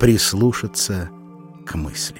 прислушаться к мысли.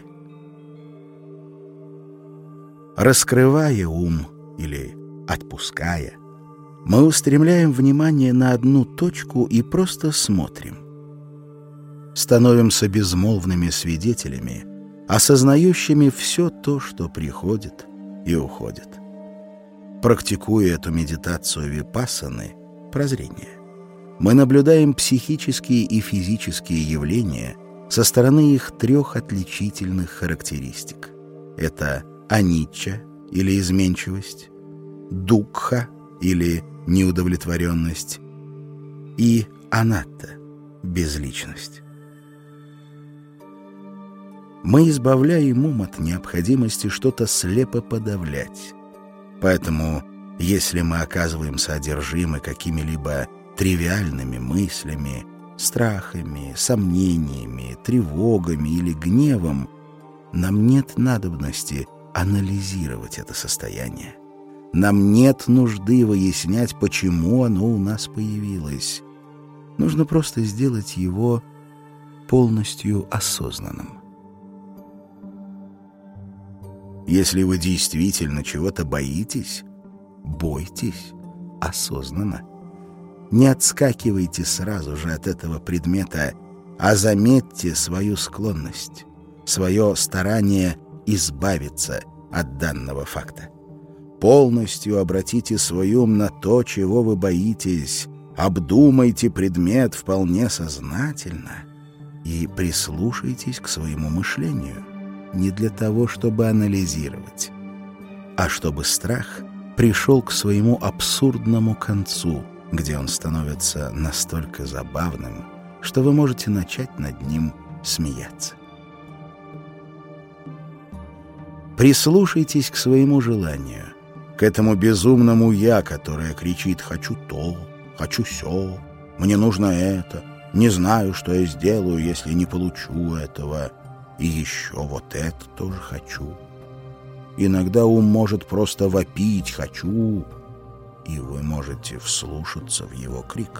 Раскрывая ум или отпуская, мы устремляем внимание на одну точку и просто смотрим. Становимся безмолвными свидетелями, осознающими все то, что приходит и уходит. Практикуя эту медитацию випассаны, прозрения, мы наблюдаем психические и физические явления со стороны их трех отличительных характеристик. Это аничча или изменчивость, дукха или неудовлетворенность и анатта — безличность. Мы избавляем ум от необходимости что-то слепо подавлять. Поэтому, если мы оказываемся одержимы какими-либо тривиальными мыслями, страхами, сомнениями, тревогами или гневом, нам нет надобности анализировать это состояние. Нам нет нужды выяснять, почему оно у нас появилось. Нужно просто сделать его полностью осознанным. Если вы действительно чего-то боитесь, бойтесь осознанно. Не отскакивайте сразу же от этого предмета, а заметьте свою склонность, свое старание избавиться от данного факта. Полностью обратите свой ум на то, чего вы боитесь, обдумайте предмет вполне сознательно и прислушайтесь к своему мышлению. Не для того, чтобы анализировать, а чтобы страх пришел к своему абсурдному концу, где он становится настолько забавным, что вы можете начать над ним смеяться. Прислушайтесь к своему желанию, к этому безумному «я», которое кричит «хочу то, хочу сё, мне нужно это, не знаю, что я сделаю, если не получу этого, и еще вот это тоже хочу». Иногда ум может просто вопить «хочу», и вы можете вслушаться в его крик.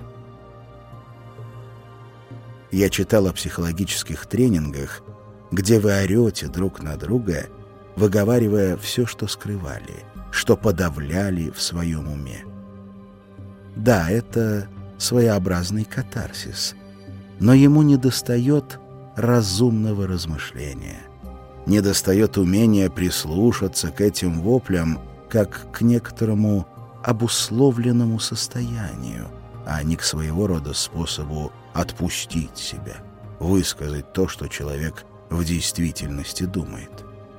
Я читал о психологических тренингах, где вы орете друг на друга, выговаривая все, что скрывали, что подавляли в своем уме. Да, это своеобразный катарсис, но ему недостает разумного размышления. Недостает умения прислушаться к этим воплям как к некоторому обусловленному состоянию, а не к своего рода способу отпустить себя, высказать то, что человек в действительности думает.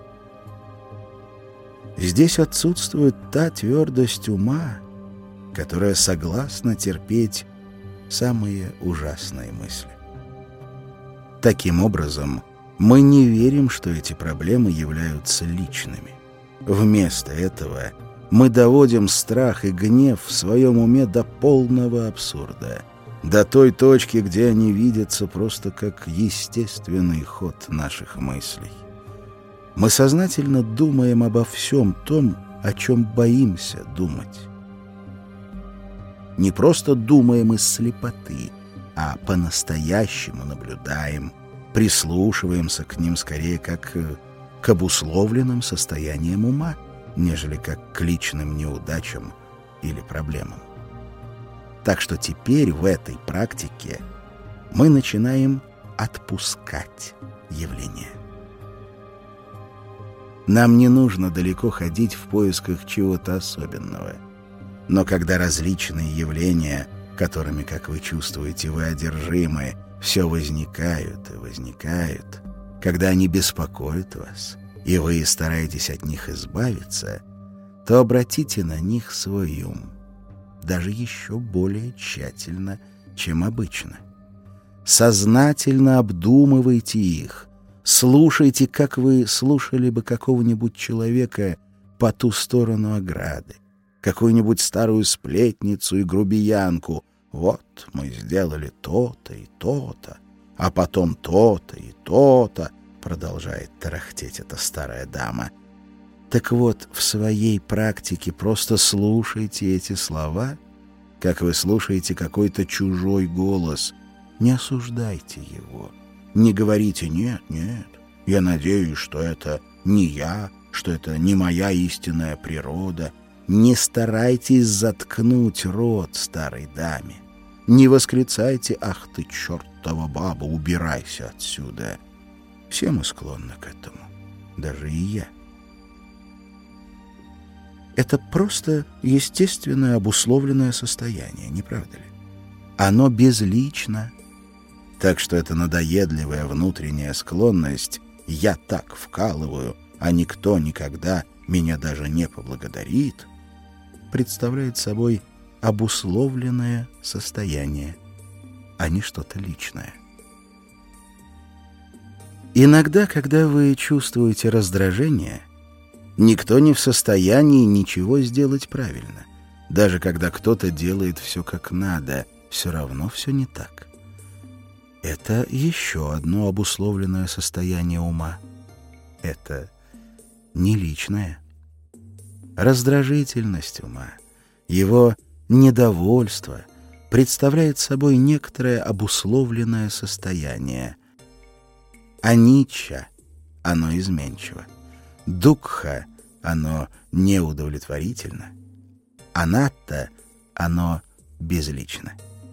Здесь отсутствует та твердость ума, которая согласна терпеть самые ужасные мысли. Таким образом, мы не верим, что эти проблемы являются личными. Вместо этого мы доводим страх и гнев в своем уме до полного абсурда, до той точки, где они видятся просто как естественный ход наших мыслей. Мы сознательно думаем обо всем том, о чем боимся думать. Не просто думаем из слепоты, а по-настоящему наблюдаем, прислушиваемся к ним скорее как к обусловленным состояниям ума, нежели как к личным неудачам или проблемам. Так что теперь в этой практике мы начинаем отпускать явления. Нам не нужно далеко ходить в поисках чего-то особенного. Но когда различные явления, которыми, как вы чувствуете, вы одержимы, все возникают и возникают, когда они беспокоят вас, и вы стараетесь от них избавиться, то обратите на них свой ум, даже еще более тщательно, чем обычно. Сознательно обдумывайте их, слушайте, как вы слушали бы какого-нибудь человека по ту сторону ограды, какую-нибудь старую сплетницу и грубиянку. Вот мы сделали то-то и то-то, а потом то-то и то-то, продолжает тарахтеть эта старая дама. Так вот, в своей практике просто слушайте эти слова, как вы слушаете какой-то чужой голос. Не осуждайте его, Не говорите «нет, нет, я надеюсь, что это не я, что это не моя истинная природа». Не старайтесь заткнуть рот старой даме. Не восклицайте «Ах ты, чертова баба, убирайся отсюда». Все мы склонны к этому, даже и я. Это просто естественное обусловленное состояние, не правда ли? Оно безлично. Так что эта надоедливая внутренняя склонность «я так вкалываю, а никто никогда меня даже не поблагодарит» представляет собой обусловленное состояние, а не что-то личное. Иногда, когда вы чувствуете раздражение, никто не в состоянии ничего сделать правильно. Даже когда кто-то делает все как надо, все равно все не так. Это еще одно обусловленное состояние ума. Это не личное. Раздражительность ума, его недовольство представляет собой некоторое обусловленное состояние. Аничча — оно изменчиво. Дукха — оно неудовлетворительно. Анатта — оно безлично.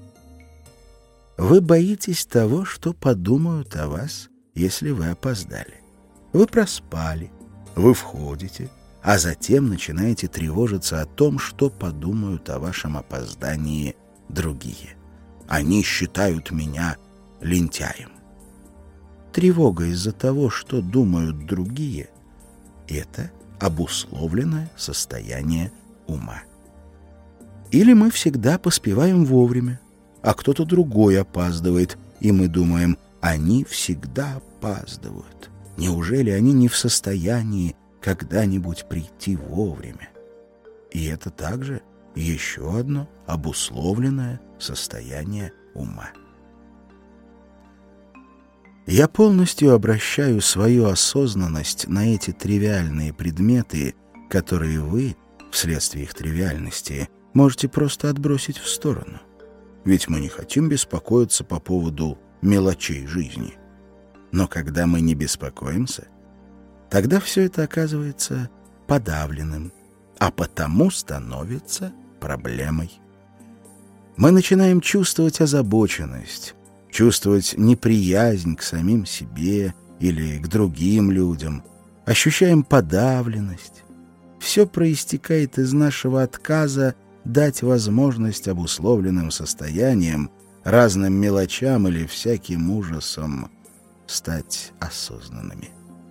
Вы боитесь того, что подумают о вас, если вы опоздали. Вы проспали, вы входите, а затем начинаете тревожиться о том, что подумают о вашем опоздании другие. Они считают меня лентяем. Тревога из-за того, что думают другие, это обусловленное состояние ума. Или мы всегда поспеваем вовремя, а кто-то другой опаздывает, и мы думаем, они всегда опаздывают. Неужели они не в состоянии когда-нибудь прийти вовремя? И это также еще одно обусловленное состояние ума. Я полностью обращаю свою осознанность на эти тривиальные предметы, которые вы, вследствие их тривиальности, можете просто отбросить в сторону. Ведь мы не хотим беспокоиться по поводу мелочей жизни. Но когда мы не беспокоимся, тогда все это оказывается подавленным, а потому становится проблемой. Мы начинаем чувствовать озабоченность, чувствовать неприязнь к самим себе или к другим людям, ощущаем подавленность. Все проистекает из нашего отказа дать возможность обусловленным состояниям, разным мелочам или всяким ужасам стать осознанными.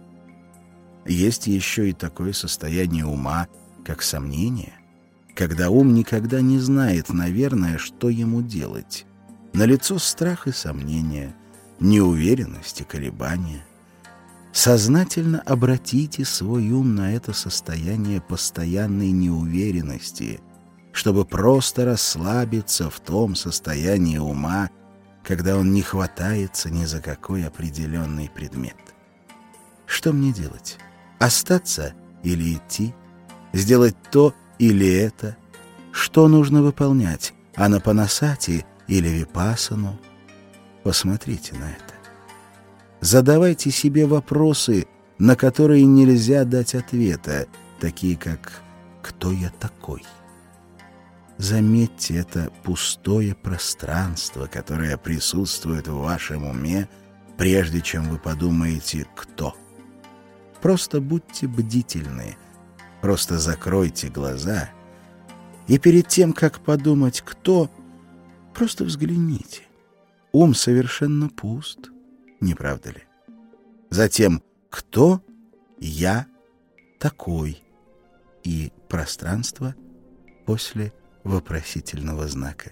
Есть еще и такое состояние ума, как сомнение, когда ум никогда не знает, наверное, что ему делать. Налицо страх и сомнения, неуверенность и колебания. Сознательно обратите свой ум на это состояние постоянной неуверенности, чтобы просто расслабиться в том состоянии ума, когда он не хватается ни за какой определенный предмет. Что мне делать? Остаться или идти? Сделать то или это? Что нужно выполнять? Анапанасати или випассану? Посмотрите на это. Задавайте себе вопросы, на которые нельзя дать ответа, такие как «Кто я такой?». Заметьте это пустое пространство, которое присутствует в вашем уме, прежде чем вы подумаете «Кто?». Просто будьте бдительны, просто закройте глаза, и перед тем, как подумать «Кто?», просто взгляните. Ум совершенно пуст, не правда ли? Затем «Кто я такой?» и пространство после вопросительного знака.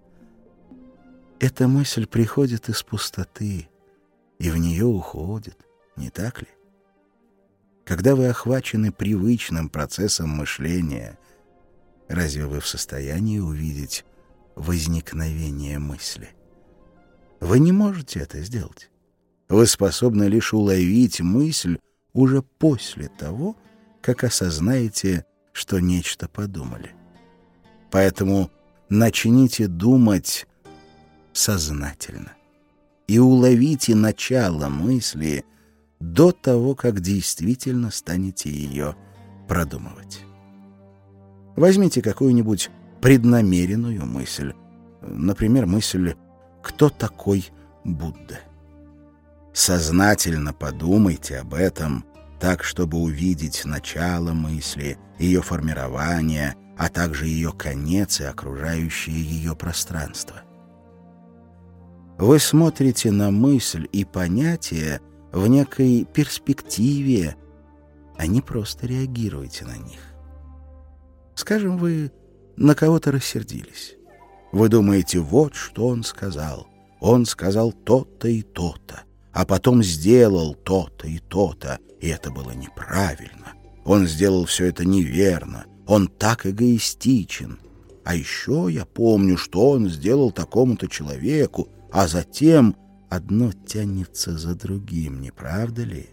Эта мысль приходит из пустоты, и в нее уходит, не так ли? Когда вы охвачены привычным процессом мышления, разве вы в состоянии увидеть возникновение мысли? Вы не можете это сделать. Вы способны лишь уловить мысль уже после того, как осознаете, что нечто подумали. Поэтому начните думать сознательно. и уловите начало мысли до того, как действительно станете ее продумывать. Возьмите какую-нибудь преднамеренную мысль. Например, мысль «Кто такой Будда?». Сознательно подумайте об этом так, чтобы увидеть начало мысли, ее формирование, а также ее конец и окружающее ее пространство. Вы смотрите на мысль и понятие в некой перспективе, а не просто реагируете на них. Скажем, вы на кого-то рассердились. Вы думаете, вот что он сказал. Он сказал то-то и то-то, а потом сделал то-то и то-то, и это было неправильно. Он сделал все это неверно. Он так эгоистичен. А еще я помню, что он сделал такому-то человеку, а затем одно тянется за другим, не правда ли?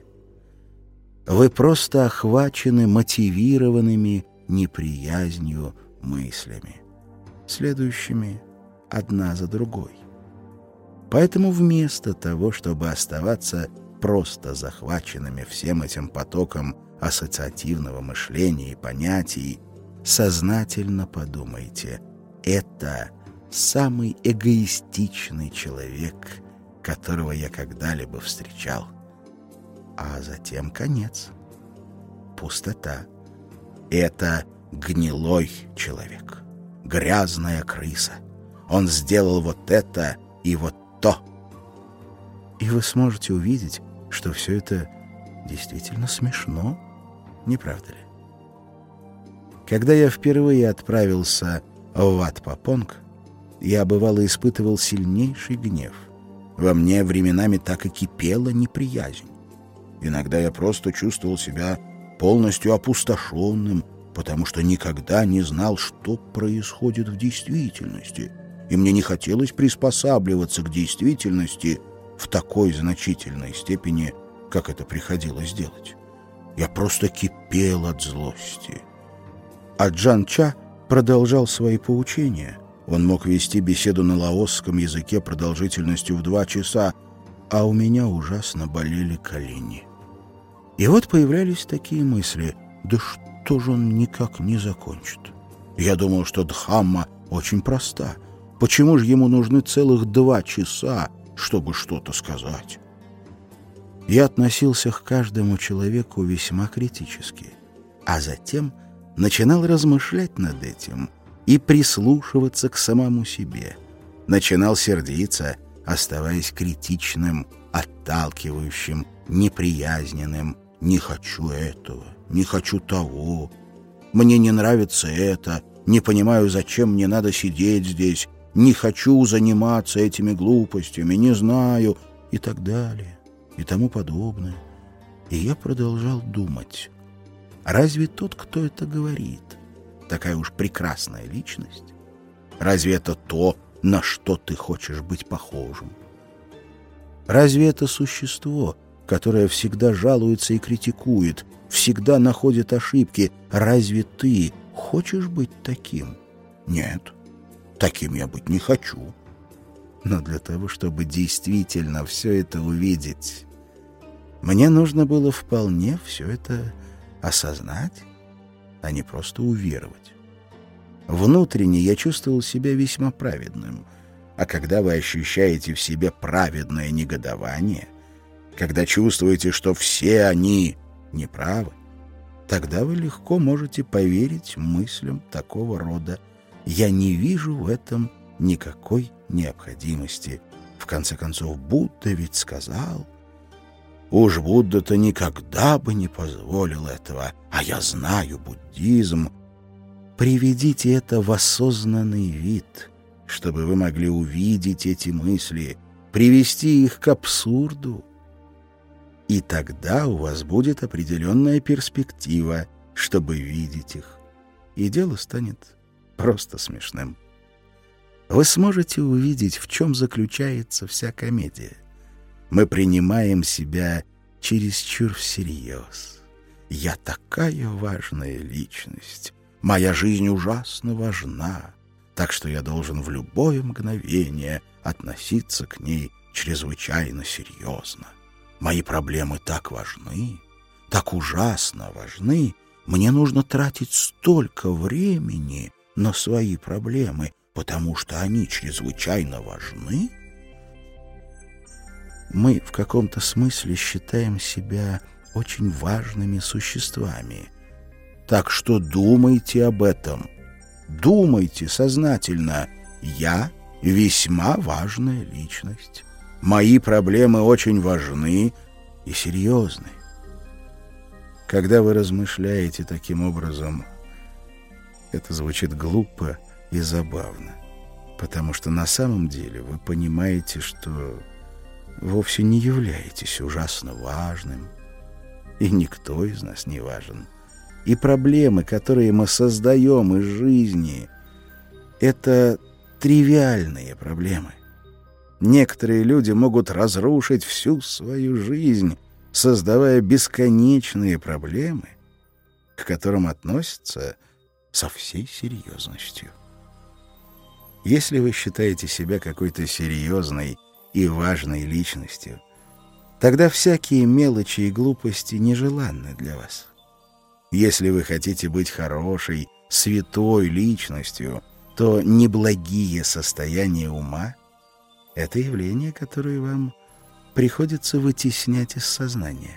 Вы просто охвачены мотивированными неприязнью мыслями, следующими одна за другой. Поэтому вместо того, чтобы оставаться просто захваченными всем этим потоком ассоциативного мышления и понятий, сознательно подумайте: это самый эгоистичный человек, которого я когда-либо встречал. А затем конец. Пустота. Это гнилой человек, грязная крыса. Он сделал вот это и вот то. И вы сможете увидеть, что все это действительно смешно, не правда ли? Когда я впервые отправился в Wat-Pah-Pong, я, бывало, испытывал сильнейший гнев. Во мне временами так и кипела неприязнь. Иногда я просто чувствовал себя полностью опустошенным, потому что никогда не знал, что происходит в действительности, и мне не хотелось приспосабливаться к действительности в такой значительной степени, как это приходилось делать. Я просто кипел от злости. А Джан Ча продолжал свои поучения. Он мог вести беседу на лаосском языке продолжительностью в 2 часа, а у меня ужасно болели колени. И вот появлялись такие мысли: да что же он никак не закончит? Я думал, что Дхамма очень проста. Почему же ему нужны целых 2 часа, чтобы что-то сказать? Я относился к каждому человеку весьма критически, а затем начинал размышлять над этим и прислушиваться к самому себе. Начинал сердиться, оставаясь критичным, отталкивающим, неприязненным. «Не хочу этого, не хочу того, мне не нравится это, не понимаю, зачем мне надо сидеть здесь, не хочу заниматься этими глупостями, не знаю», и так далее, и тому подобное. И я продолжал думать: разве тот, кто это говорит, такая уж прекрасная личность? Разве это то, на что ты хочешь быть похожим? Разве это существо, которое всегда жалуется и критикует, всегда находит ошибки, разве ты хочешь быть таким? Нет, таким я быть не хочу. Но для того, чтобы действительно все это увидеть, мне нужно было вполне все это осознать, а не просто уверовать. Внутренне я чувствовал себя весьма праведным, а когда вы ощущаете в себе праведное негодование, когда чувствуете, что все они неправы, тогда вы легко можете поверить мыслям такого рода: «Я не вижу в этом никакой необходимости. В конце концов, Будда ведь сказал...» Уж Будда-то никогда бы не позволил этого, а я знаю буддизм. Приведите это в осознанный вид, чтобы вы могли увидеть эти мысли, привести их к абсурду. И тогда у вас будет определенная перспектива, чтобы видеть их, и дело станет просто смешным. Вы сможете увидеть, в чем заключается вся комедия. Мы принимаем себя чересчур всерьез. Я такая важная личность, моя жизнь ужасно важна, так что я должен в любое мгновение относиться к ней чрезвычайно серьезно. Мои проблемы так важны, так ужасно важны. Мне нужно тратить столько времени на свои проблемы, потому что они чрезвычайно важны. Мы в каком-то смысле считаем себя очень важными существами. Так что думайте об этом. Думайте сознательно. Я весьма важная личность. Мои проблемы очень важны и серьезны. Когда вы размышляете таким образом, это звучит глупо и забавно, потому что на самом деле вы понимаете, что вовсе не являетесь ужасно важным, и никто из нас не важен. И проблемы, которые мы создаем из жизни, это тривиальные проблемы. Некоторые люди могут разрушить всю свою жизнь, создавая бесконечные проблемы, к которым относятся со всей серьезностью. Если вы считаете себя какой-то серьезной и важной личностью, тогда всякие мелочи и глупости нежеланны для вас. Если вы хотите быть хорошей, святой личностью, то неблагие состояния ума — это явление, которое вам приходится вытеснять из сознания.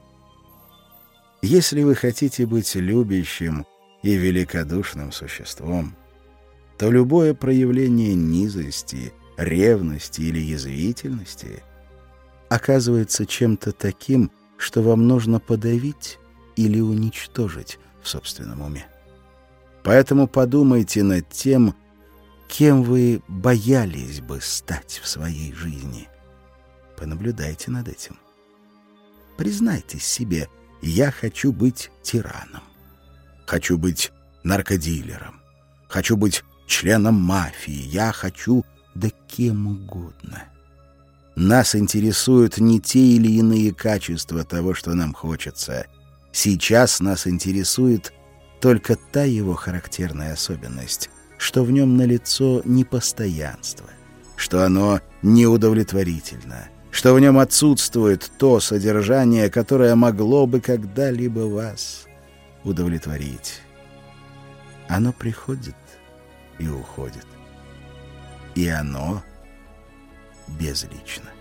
Если вы хотите быть любящим и великодушным существом, то любое проявление низости, ревности или язвительности оказывается чем-то таким, что вам нужно подавить или уничтожить в собственном уме. Поэтому подумайте над тем, кем вы боялись бы стать в своей жизни. Понаблюдайте над этим. Признайтесь себе: я хочу быть тираном, хочу быть наркодилером, хочу быть членом мафии, я хочу да кем угодно. Нас интересуют не те или иные качества того, что нам хочется. Сейчас нас интересует только та его характерная особенность, что в нем налицо непостоянство, что оно неудовлетворительно, что в нем отсутствует то содержание, которое могло бы когда-либо вас удовлетворить. Оно приходит и уходит, и оно безлично.